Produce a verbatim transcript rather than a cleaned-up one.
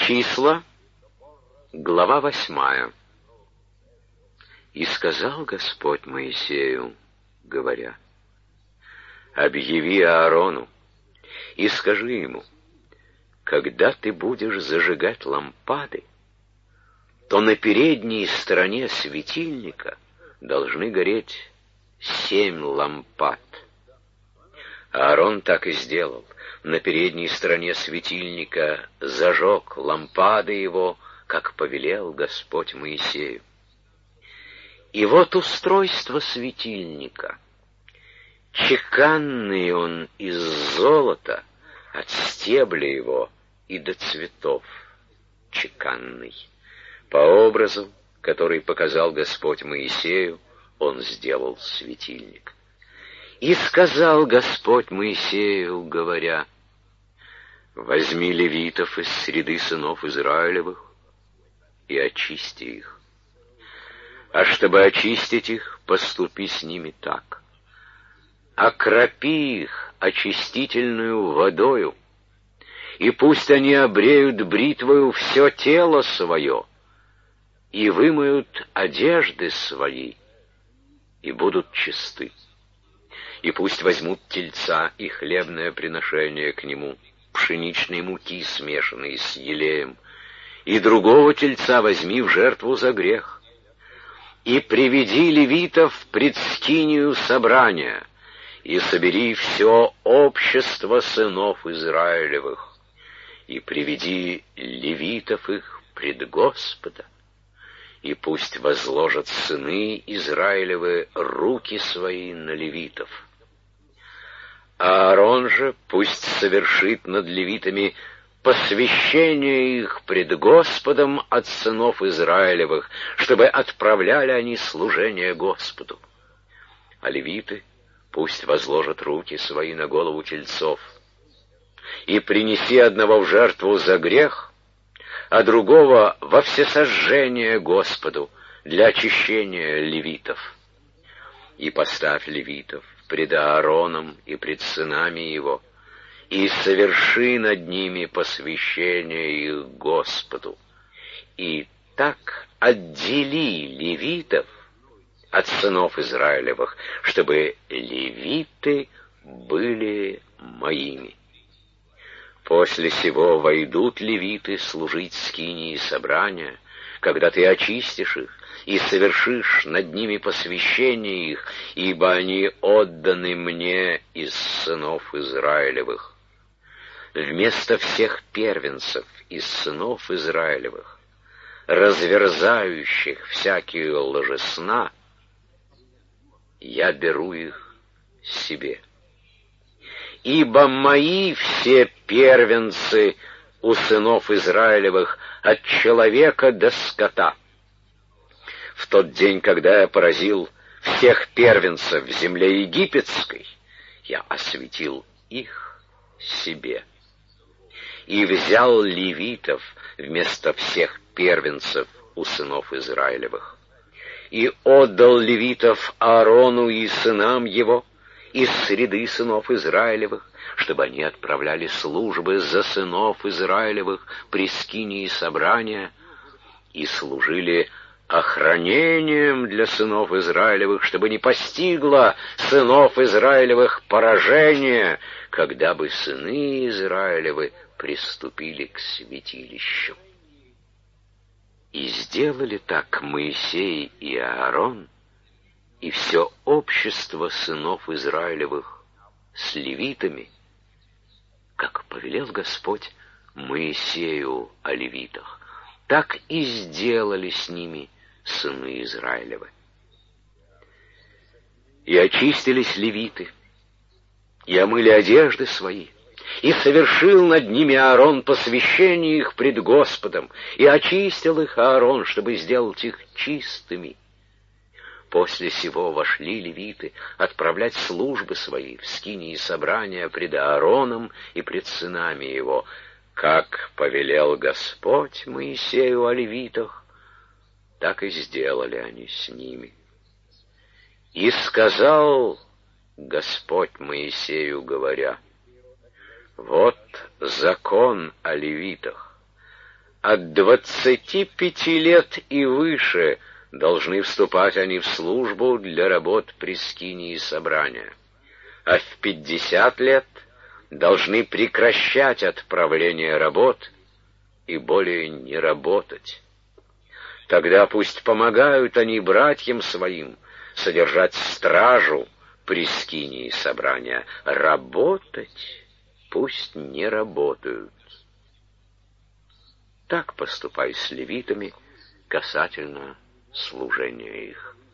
Числа, глава восьмая. «И сказал Господь Моисею, говоря: объяви Аарону и скажи ему, когда ты будешь зажигать лампады, то на передней стороне светильника должны гореть семь лампад». Аарон так и сделал. На передней стороне светильника зажег лампады его, как повелел Господь Моисею. И вот устройство светильника. Чеканный он из золота, от стебля его и до цветов чеканный. По образу, который показал Господь Моисею, он сделал светильник. И сказал Господь Моисею, говоря: возьми левитов из среды сынов Израилевых и очисти их. А чтобы очистить их, поступи с ними так: окропи их очистительную водою, и пусть они обреют бритвою все тело свое, и вымоют одежды свои, и будут чисты. И пусть возьмут тельца и хлебное приношение к нему, пшеничной муки, смешанной с елеем, и другого тельца возьми в жертву за грех. И приведи левитов пред скинию собрания, и собери все общество сынов Израилевых, и приведи левитов их пред Господа, и пусть возложат сыны Израилевы руки свои на левитов. Аарон же пусть совершит над левитами посвящение их пред Господом от сынов Израилевых, чтобы отправляли они служение Господу. А левиты пусть возложат руки свои на голову тельцов. И принеси одного в жертву за грех, а другого во всесожжение Господу для очищения левитов. И поставь левитов пред Аароном и пред сынами его, и соверши над ними посвящение их Господу. И так отдели левитов от сынов Израилевых, чтобы левиты были моими. После сего войдут левиты служить скинии собрания, когда ты очистишь их и совершишь над ними посвящение их, ибо они отданы мне из сынов Израилевых. Вместо всех первенцев из сынов Израилевых, разверзающих всякие лжесна, я беру их себе. Ибо мои все первенцы у сынов Израилевых от человека до скота. В тот день, когда я поразил всех первенцев в земле египетской, я осветил их себе. И взял левитов вместо всех первенцев у сынов Израилевых. И отдал левитов Аарону и сынам его из среды сынов Израилевых, чтобы они отправляли службы за сынов Израилевых при скинии собрания и служили охранением для сынов Израилевых, чтобы не постигло сынов Израилевых поражение, когда бы сыны Израилевы приступили к святилищу. И сделали так Моисей и Аарон, и все общество сынов Израилевых с левитами, как повелел Господь Моисею о левитах, так и сделали с ними сыны Израилевы. И очистились левиты, и омыли одежды свои, и совершил над ними Аарон посвящение их пред Господом, и очистил их Аарон, чтобы сделать их чистыми. После сего вошли левиты отправлять службы свои в скинии собрания пред Аароном и пред сынами его, как повелел Господь Моисею о левитах, так и сделали они с ними. И сказал Господь Моисею, говоря: вот закон о левитах. от двадцати пяти лет и выше должны вступать они в службу для работ при скинии собрания, а в пятьдесят лет должны прекращать отправление работ и более не работать. Тогда пусть помогают они братьям своим содержать стражу при скинии собрания. Работать пусть не работают. Так поступай с левитами касательно служения их.